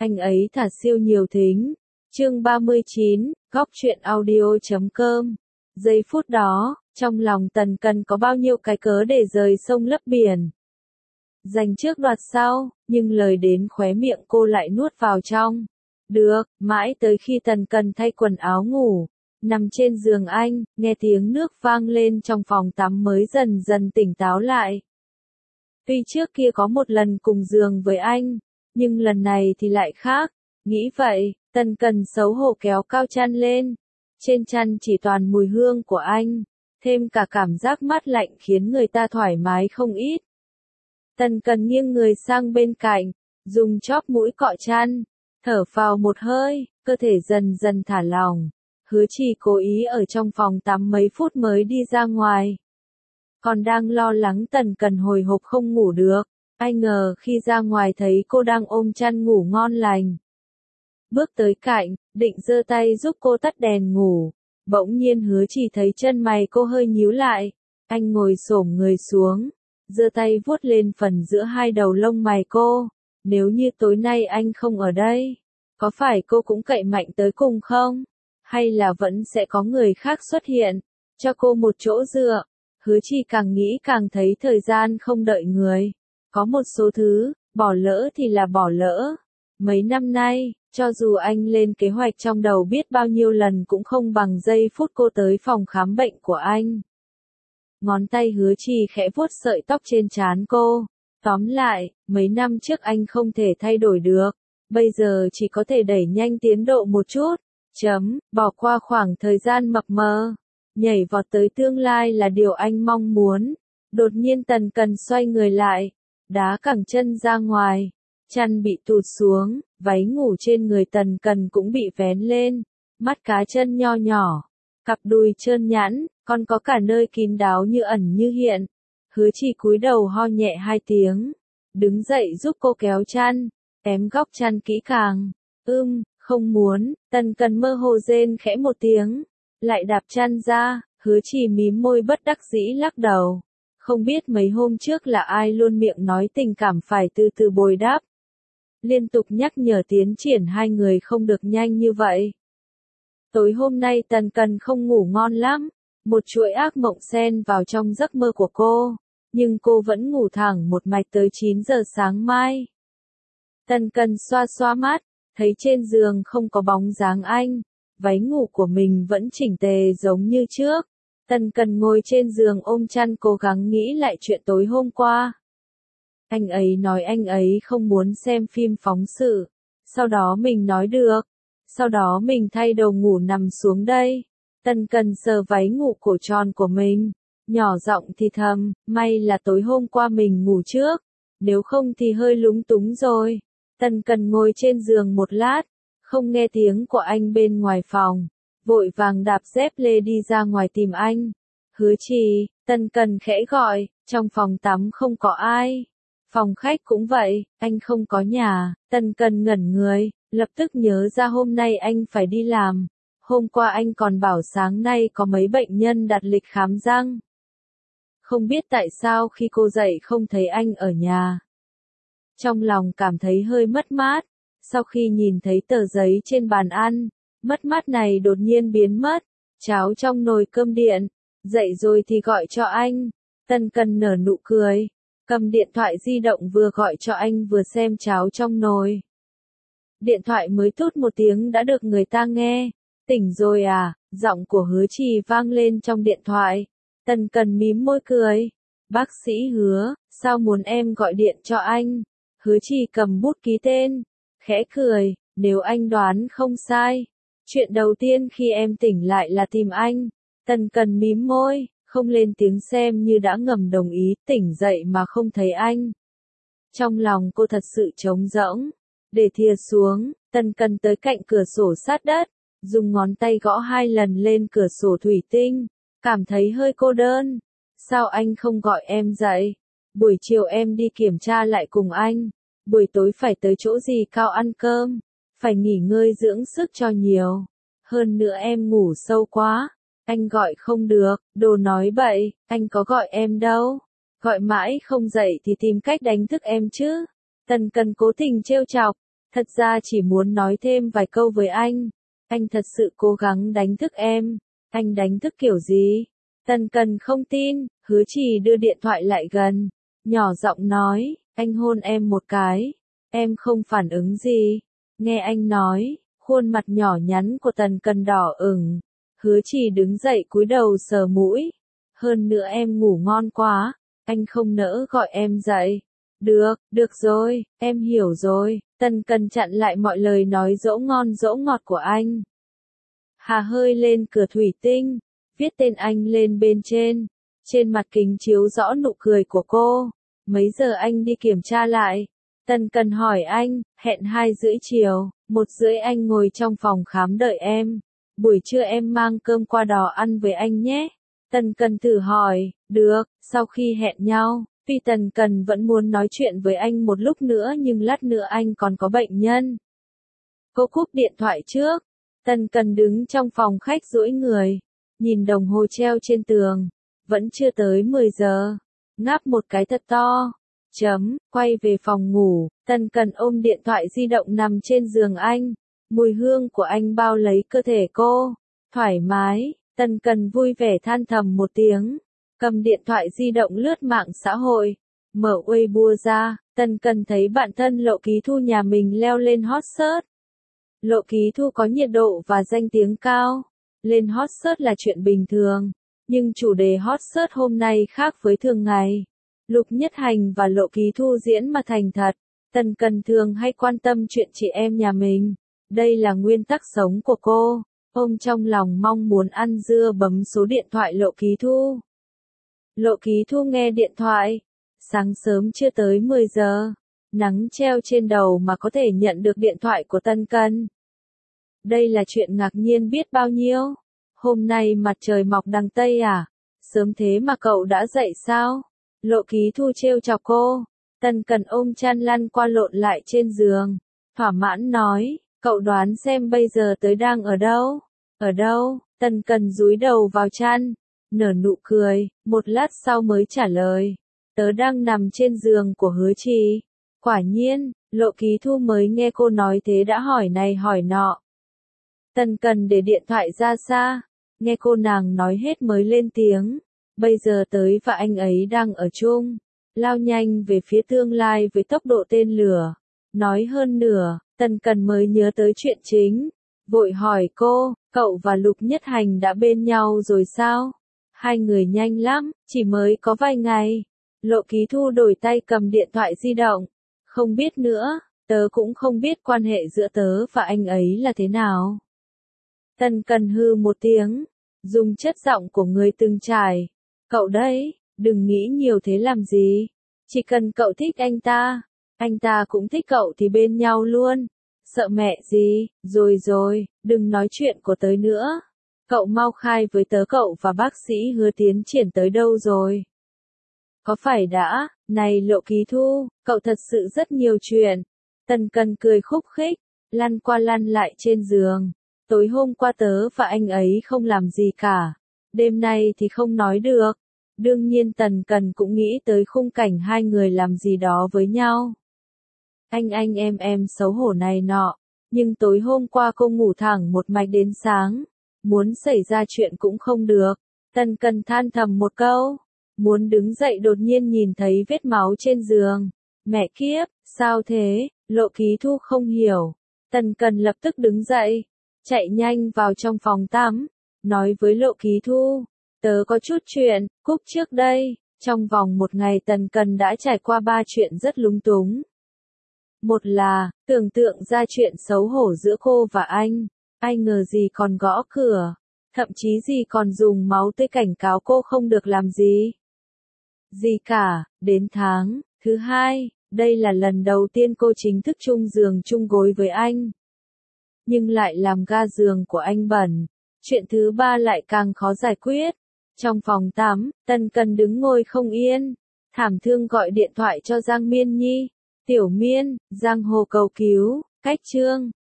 Anh ấy thả siêu nhiều thính. Chương 39, góc truyện audio.com. Giây phút đó, trong lòng Tần Cần có bao nhiêu cái cớ để rời sông lấp biển. Giành trước đoạt sau, nhưng lời đến khóe miệng cô lại nuốt vào trong. Được, mãi tới khi Tần Cần thay quần áo ngủ, nằm trên giường anh, nghe tiếng nước vang lên trong phòng tắm mới dần dần tỉnh táo lại. Tuy trước kia có một lần cùng giường với anh, nhưng lần này thì lại khác. Nghĩ vậy, Tần Cần xấu hổ kéo cao chăn lên. Trên chăn chỉ toàn mùi hương của anh, thêm cả cảm giác mát lạnh khiến người ta thoải mái không ít. Tần Cần nghiêng người sang bên cạnh, dùng chóp mũi cọ chăn, thở phào một hơi, cơ thể dần dần thả lỏng. Hứa Trì cố ý ở trong phòng tắm mấy phút mới đi ra ngoài. Còn đang lo lắng Tần Cần hồi hộp không ngủ được, ai ngờ khi ra ngoài thấy cô đang ôm chăn ngủ ngon lành. Bước tới cạnh, định giơ tay giúp cô tắt đèn ngủ, bỗng nhiên Hứa Trì thấy chân mày cô hơi nhíu lại. Anh ngồi xổm người xuống, giơ tay vuốt lên phần giữa hai đầu lông mày cô. Nếu như tối nay anh không ở đây, có phải cô cũng cậy mạnh tới cùng không? Hay là vẫn sẽ có người khác xuất hiện, cho cô một chỗ dựa? Hứa Trì càng nghĩ càng thấy thời gian không đợi người. Có một số thứ, bỏ lỡ thì là bỏ lỡ. Mấy năm nay, cho dù anh lên kế hoạch trong đầu biết bao nhiêu lần cũng không bằng giây phút cô tới phòng khám bệnh của anh. Ngón tay Hứa Trì khẽ vuốt sợi tóc trên trán cô. Tóm lại, mấy năm trước anh không thể thay đổi được, bây giờ chỉ có thể đẩy nhanh tiến độ một chút. Bỏ qua khoảng thời gian mập mờ, nhảy vọt tới tương lai là điều anh mong muốn. Đột nhiên Tần Cần xoay người lại, đá cẳng chân ra ngoài, chăn bị tụt xuống, váy ngủ trên người Tần Cần cũng bị vén lên, mắt cá chân nho nhỏ, cặp đùi trơn nhẵn, còn có cả nơi kín đáo như ẩn như hiện. Hứa Trì cúi đầu ho nhẹ hai tiếng, đứng dậy giúp cô kéo chăn, tém góc chăn kỹ càng. Không muốn. Tần Cần mơ hồ rên khẽ một tiếng, lại đạp chăn ra. Hứa Trì mím môi bất đắc dĩ lắc đầu. Không biết mấy hôm trước là ai luôn miệng nói tình cảm phải từ từ bồi đắp, liên tục nhắc nhở tiến triển hai người không được nhanh như vậy. Tối hôm nay Tần Cần không ngủ ngon lắm, một chuỗi ác mộng xen vào trong giấc mơ của cô, nhưng cô vẫn ngủ thẳng một mạch tới 9 giờ sáng mai. Tần Cần xoa xoa mắt, thấy trên giường không có bóng dáng anh, váy ngủ của mình vẫn chỉnh tề giống như trước. Tần Cần ngồi trên giường ôm chăn cố gắng nghĩ lại chuyện tối hôm qua. Anh ấy nói anh ấy không muốn xem phim phóng sự, sau đó mình nói được, sau đó mình thay đồ ngủ nằm xuống đây. Tần Cần sờ váy ngủ cổ tròn của mình, nhỏ giọng thì thầm, may là tối hôm qua mình ngủ trước, nếu không thì hơi lúng túng rồi. Tần Cần ngồi trên giường một lát, không nghe tiếng của anh bên ngoài phòng, vội vàng đạp dép lê đi ra ngoài tìm anh. Hứa Trì, Tần Cần khẽ gọi, trong phòng tắm không có ai. Phòng khách cũng vậy, anh không có nhà. Tần Cần ngẩn người, lập tức nhớ ra hôm nay anh phải đi làm. Hôm qua anh còn bảo sáng nay có mấy bệnh nhân đặt lịch khám răng. Không biết tại sao khi cô dậy không thấy anh ở nhà. Trong lòng cảm thấy hơi mất mát, sau khi nhìn thấy tờ giấy trên bàn ăn, mất mát này đột nhiên biến mất. Cháo trong nồi cơm điện, dậy rồi thì gọi cho anh. Tần Cần nở nụ cười, cầm điện thoại di động vừa gọi cho anh vừa xem cháo trong nồi. Điện thoại mới tút một tiếng đã được người ta nghe. Tỉnh rồi à? Giọng của Hứa Trì vang lên trong điện thoại. Tần Cần mím môi cười. Bác sĩ Hứa, sao muốn em gọi điện cho anh? Hứa Trì cầm bút ký tên, khẽ cười, nếu anh đoán không sai, chuyện đầu tiên khi em tỉnh lại là tìm anh. Tần Cần mím môi, không lên tiếng xem như đã ngầm đồng ý. Tỉnh dậy mà không thấy anh, trong lòng cô thật sự trống rỗng. Để thìa xuống, Tần Cần tới cạnh cửa sổ sát đất, dùng ngón tay gõ 2 lần lên cửa sổ thủy tinh, cảm thấy hơi cô đơn. Sao anh không gọi em dậy? Buổi chiều em đi kiểm tra lại cùng anh, buổi tối phải tới chỗ gì cao ăn cơm, phải nghỉ ngơi dưỡng sức cho nhiều. Hơn nữa em ngủ sâu quá, anh gọi không được. Đồ nói bậy, anh có gọi em đâu. Gọi mãi không dậy thì tìm cách đánh thức em chứ. Tần Cần cố tình trêu chọc, Thật ra chỉ muốn nói thêm vài câu với anh. Anh thật sự cố gắng đánh thức em. Anh đánh thức kiểu gì? Tần Cần không tin, Hứa Trì đưa điện thoại lại gần. Nhỏ giọng nói, anh hôn em một cái. Em không phản ứng gì. Nghe anh nói, khuôn mặt nhỏ nhắn của Tần Cần đỏ ửng. Hứa Trì đứng dậy cúi đầu sờ mũi. Hơn nữa em ngủ ngon quá. Anh không nỡ gọi em dậy. Được rồi, em hiểu rồi. Tần Cần chặn lại mọi lời nói dỗ ngon dỗ ngọt của anh. Hà hơi lên cửa thủy tinh, viết tên anh lên bên trên. Trên mặt kính chiếu rõ nụ cười của cô. Mấy giờ anh đi kiểm tra lại? Tần Cần hỏi anh, hẹn 2:30 chiều, 1:30 anh ngồi trong phòng khám đợi em. Buổi trưa em mang cơm qua đó ăn với anh nhé. Tần Cần thử hỏi, được, sau khi hẹn nhau, vì Tần Cần vẫn muốn nói chuyện với anh một lúc nữa nhưng lát nữa anh còn có bệnh nhân. Cô cúp điện thoại trước. Tần Cần đứng trong phòng khách duỗi người, nhìn đồng hồ treo trên tường, vẫn chưa tới 10 giờ. Ngáp một cái thật to. Quay về phòng ngủ, Tần Cần ôm điện thoại di động nằm trên giường anh. Mùi hương của anh bao lấy cơ thể cô. Thoải mái, Tần Cần vui vẻ than thầm một tiếng. Cầm điện thoại di động lướt mạng xã hội. Mở Weibo ra, Tần Cần thấy bạn thân Lộ Ký Thu nhà mình leo lên hot search. Lộ Ký Thu có nhiệt độ và danh tiếng cao. Lên hot search là chuyện bình thường. Nhưng chủ đề hot search hôm nay khác với thường ngày. Lục Nhất Hành và Lộ Ký Thu diễn mà thành thật. Tần Cần thường hay quan tâm chuyện chị em nhà mình. Đây là nguyên tắc sống của cô. Ôm trong lòng mong muốn ăn dưa bấm số điện thoại Lộ Ký Thu. Lộ Ký Thu nghe điện thoại. Sáng sớm chưa tới 10 giờ. Nắng treo trên đầu mà có thể nhận được điện thoại của Tần Cần. Đây là chuyện ngạc nhiên biết bao nhiêu. Hôm nay mặt trời mọc đằng Tây à? Sớm thế mà cậu đã dậy sao? Lộ Ký Thu trêu chọc cô. Tần Cần ôm chăn lăn qua lộn lại trên giường. Thỏa mãn nói, cậu đoán xem bây giờ tớ đang ở đâu? Ở đâu? Tần Cần dúi đầu vào chăn. Nở nụ cười, một lát sau mới trả lời. Tớ đang nằm trên giường của Hứa Trì. Quả nhiên, Lộ Ký Thu mới nghe cô nói thế đã hỏi này hỏi nọ. Tần Cần để điện thoại ra xa. Nghe cô nàng nói hết mới lên tiếng. Bây giờ tới và anh ấy đang ở chung. Lao nhanh về phía tương lai với tốc độ tên lửa. Nói hơn nửa, Tần Cần mới nhớ tới chuyện chính. Vội hỏi cô, cậu và Lục Nhất Hành đã bên nhau rồi sao? Hai người nhanh lắm, chỉ mới có vài ngày. Lộ Ký Thu đổi tay cầm điện thoại di động. Không biết nữa, tớ cũng không biết quan hệ giữa tớ và anh ấy là thế nào. Tần Cần hư một tiếng, dùng chất giọng của người từng trải. Cậu đấy, đừng nghĩ nhiều thế làm gì. Chỉ cần cậu thích anh ta cũng thích cậu thì bên nhau luôn. Sợ mẹ gì, rồi, đừng nói chuyện của tớ nữa. Cậu mau khai với tớ cậu và bác sĩ Hứa tiến triển tới đâu rồi. Có phải đã, này Lộ Ký Thu, cậu thật sự rất nhiều chuyện. Tần Cần cười khúc khích, lăn qua lăn lại trên giường. Tối hôm qua tớ và anh ấy không làm gì cả. Đêm nay thì không nói được. Đương nhiên Tần Cần cũng nghĩ tới khung cảnh hai người làm gì đó với nhau. Anh em xấu hổ này nọ. Nhưng tối hôm qua cô ngủ thẳng một mạch đến sáng. Muốn xảy ra chuyện cũng không được. Tần Cần than thầm một câu. Muốn đứng dậy đột nhiên nhìn thấy vết máu trên giường. Mẹ kiếp, sao thế? Lộ Ký Thu không hiểu. Tần Cần lập tức đứng dậy. Chạy nhanh vào trong phòng tắm. Nói với Lộ Ký Thu. Tớ có chút chuyện, cúp trước đây. Trong vòng một ngày Tần Cần đã trải qua 3 chuyện rất lúng túng. Một là, tưởng tượng ra chuyện xấu hổ giữa cô và anh. Ai ngờ gì còn gõ cửa. Thậm chí gì còn dùng máu tươi cảnh cáo cô không được làm gì. Gì cả, đến tháng thứ 2, đây là lần đầu tiên cô chính thức chung giường chung gối với anh. Nhưng lại làm ga giường của anh bẩn. Chuyện thứ 3 lại càng khó giải quyết. Trong phòng tắm, Tần Cần đứng ngồi không yên. Thảm thương gọi điện thoại cho Giang Miên Nhi. Tiểu Miên, giang hồ cầu cứu, cách chương.